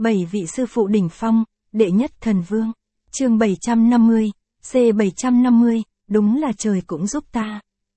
7 vị sư phụ đỉnh phong, đệ nhất thần vương. Chương 750, C750, đúng là trời cũng giúp ta.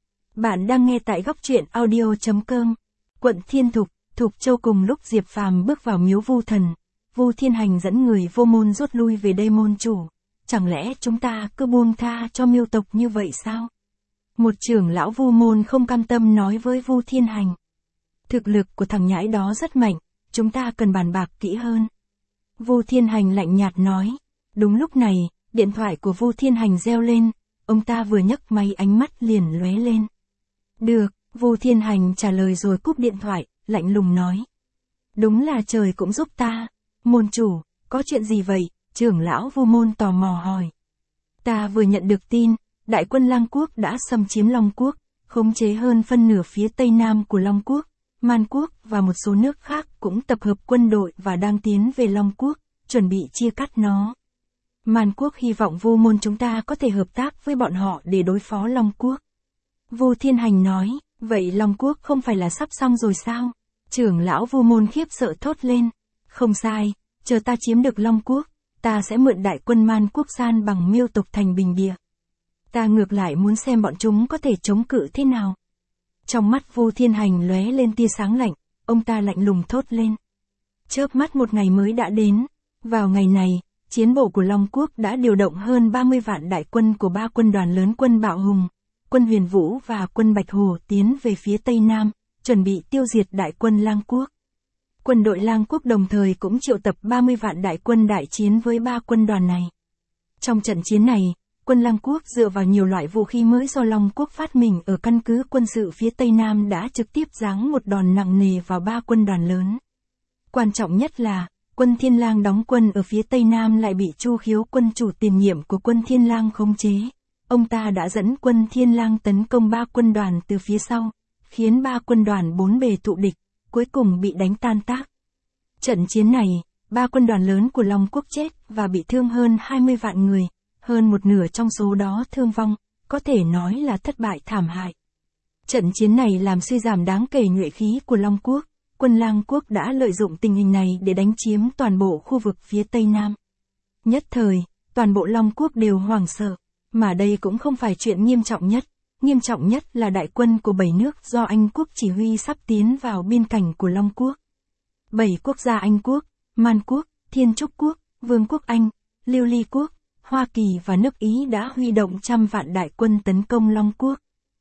Bạn đang nghe tại góc truyện audio.com. Quận Thiên Thục Châu. Cùng lúc Diệp Phàm bước vào miếu Vu Thần, Vu Thiên Hành dẫn người Vô Môn rút lui về đây môn chủ. Chẳng lẽ chúng ta cứ buông tha cho miêu tộc như vậy sao? Một trưởng lão Vu Môn không cam tâm nói với Vu Thiên Hành. Thực lực của thằng nhãi đó rất mạnh, chúng ta cần bàn bạc kỹ hơn. Vu Thiên Hành lạnh nhạt nói. Đúng lúc này, điện thoại của Vu Thiên Hành reo lên, ông ta vừa nhấc máy ánh mắt liền lóe lên. Được, Vu Thiên Hành trả lời rồi cúp điện thoại, lạnh lùng nói. Đúng là trời cũng giúp ta. Môn chủ, có chuyện gì vậy? Trưởng lão Vu Môn tò mò hỏi. Ta vừa nhận được tin, đại quân Lang Quốc đã xâm chiếm Long Quốc, khống chế hơn phân nửa phía tây nam của Long Quốc. Man Quốc và một số nước khác cũng tập hợp quân đội và đang tiến về Long Quốc, chuẩn bị chia cắt nó. Man Quốc hy vọng Vu Môn chúng ta có thể hợp tác với bọn họ để đối phó Long Quốc. Vu Thiên Hành nói, vậy Long Quốc không phải là sắp xong rồi sao? Trưởng lão Vu Môn khiếp sợ thốt lên. Không sai, chờ ta chiếm được Long Quốc, ta sẽ mượn đại quân Man Quốc san bằng miêu tộc thành bình địa. Ta ngược lại muốn xem bọn chúng có thể chống cự thế nào. Trong mắt Vu Thiên Hành lóe lên tia sáng lạnh, ông ta lạnh lùng thốt lên. Chớp mắt một ngày mới đã đến. Vào ngày này, chiến bộ của Long Quốc đã điều động hơn 30 vạn đại quân của 3 quân đoàn lớn quân Bạo Hùng, quân Huyền Vũ và quân Bạch Hổ tiến về phía Tây Nam, chuẩn bị tiêu diệt đại quân Lang Quốc. Quân đội Lang Quốc đồng thời cũng triệu tập 30 vạn đại quân đại chiến với 3 quân đoàn này. Trong trận chiến này, quân Lang Quốc dựa vào nhiều loại vũ khí mới do Long Quốc phát minh ở căn cứ quân sự phía Tây Nam đã trực tiếp giáng một đòn nặng nề vào 3 quân đoàn lớn. Quan trọng nhất là, quân Thiên Lang đóng quân ở phía Tây Nam lại bị Chu Khiếu quân chủ tiền nhiệm của quân Thiên Lang khống chế. Ông ta đã dẫn quân Thiên Lang tấn công 3 quân đoàn từ phía sau, khiến 3 quân đoàn bốn bề tụ địch, cuối cùng bị đánh tan tác. Trận chiến này, 3 quân đoàn lớn của Long Quốc chết và bị thương hơn 20 vạn người, hơn một nửa trong số đó thương vong, có thể nói là thất bại thảm hại. Trận chiến này làm suy giảm đáng kể nhuệ khí của Long Quốc, quân Lang Quốc đã lợi dụng tình hình này để đánh chiếm toàn bộ khu vực phía Tây Nam. Nhất thời, toàn bộ Long Quốc đều hoảng sợ, mà đây cũng không phải chuyện nghiêm trọng nhất là đại quân của 7 nước do Anh Quốc chỉ huy sắp tiến vào biên cảnh của Long Quốc. 7 quốc gia Anh Quốc, Man Quốc, Thiên Trúc Quốc, Vương quốc Anh, Lưu Ly Quốc, Hoa Kỳ và nước Ý đã huy động trăm vạn đại quân tấn công Long Quốc.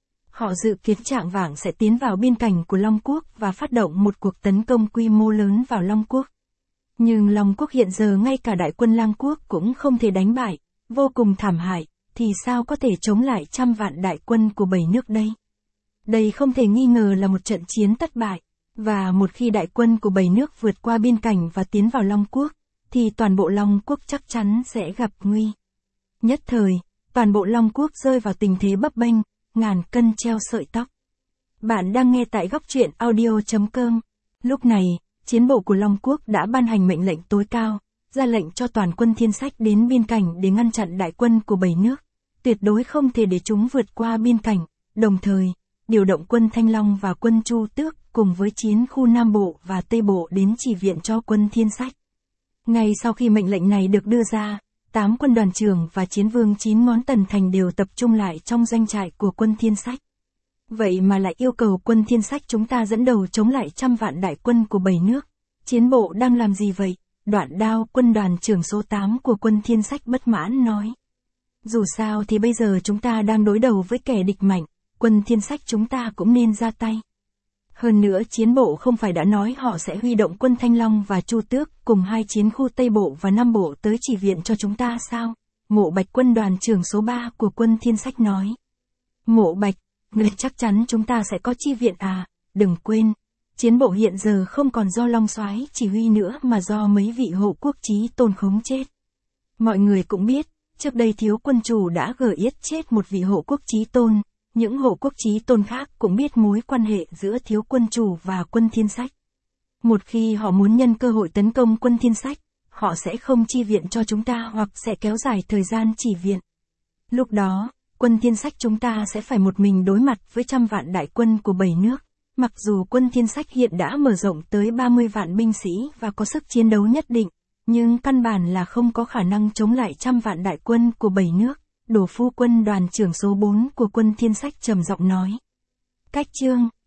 Họ dự kiến chạng vạng sẽ tiến vào biên cảnh của Long Quốc và phát động một cuộc tấn công quy mô lớn vào Long Quốc. Nhưng Long Quốc hiện giờ ngay cả đại quân Lang Quốc cũng không thể đánh bại, vô cùng thảm hại, thì sao có thể chống lại trăm vạn đại quân của 7 nước đây? Đây không thể nghi ngờ là một trận chiến thất bại, và một khi đại quân của 7 nước vượt qua biên cảnh và tiến vào Long Quốc, thì toàn bộ Long Quốc chắc chắn sẽ gặp nguy. Nhất thời, toàn bộ Long Quốc rơi vào tình thế bấp bênh, ngàn cân treo sợi tóc. Bạn đang nghe tại góc truyện audio.com. Lúc này, chiến bộ của Long Quốc đã ban hành mệnh lệnh tối cao, ra lệnh cho toàn quân Thiên Sách đến biên cảnh để ngăn chặn đại quân của 7 nước, tuyệt đối không thể để chúng vượt qua biên cảnh, đồng thời, điều động quân Thanh Long và quân Chu Tước cùng với chiến khu Nam Bộ và Tây Bộ đến chỉ viện cho quân Thiên Sách. Ngay sau khi mệnh lệnh này được đưa ra, 8 quân đoàn trưởng và chiến vương 9 ngón Tần Thành đều tập trung lại trong doanh trại của quân Thiên Sách. Vậy mà lại yêu cầu quân Thiên Sách chúng ta dẫn đầu chống lại trăm vạn đại quân của 7 nước. Chiến bộ đang làm gì vậy? Đoạn Đao, quân đoàn trưởng số 8 của quân Thiên Sách bất mãn nói. Dù sao thì bây giờ chúng ta đang đối đầu với kẻ địch mạnh, quân Thiên Sách chúng ta cũng nên ra tay. Hơn nữa chiến bộ không phải đã nói họ sẽ huy động quân Thanh Long và Chu Tước cùng 2 chiến khu Tây Bộ và Nam Bộ tới chỉ viện cho chúng ta sao? Mộ Bạch quân đoàn trưởng số 3 của quân Thiên Sách nói. Mộ Bạch, người chắc chắn chúng ta sẽ có chi viện à? Đừng quên, chiến bộ hiện giờ không còn do Long Soái chỉ huy nữa mà do mấy vị hộ quốc chí tôn khống chết. Mọi người cũng biết, trước đây thiếu quân chủ đã yết chết một vị hộ quốc chí tôn. Những hộ quốc chí tôn khác cũng biết mối quan hệ giữa thiếu quân chủ và quân Thiên Sách. Một khi họ muốn nhân cơ hội tấn công quân Thiên Sách, họ sẽ không chi viện cho chúng ta hoặc sẽ kéo dài thời gian chỉ viện. Lúc đó, quân Thiên Sách chúng ta sẽ phải một mình đối mặt với trăm vạn đại quân của 7 nước. Mặc dù quân Thiên Sách hiện đã mở rộng tới 30 vạn binh sĩ và có sức chiến đấu nhất định, nhưng căn bản là không có khả năng chống lại trăm vạn đại quân của 7 nước. Đỗ Phu Quân đoàn trưởng số 4 của quân Thiên Sách trầm giọng nói. Cách chương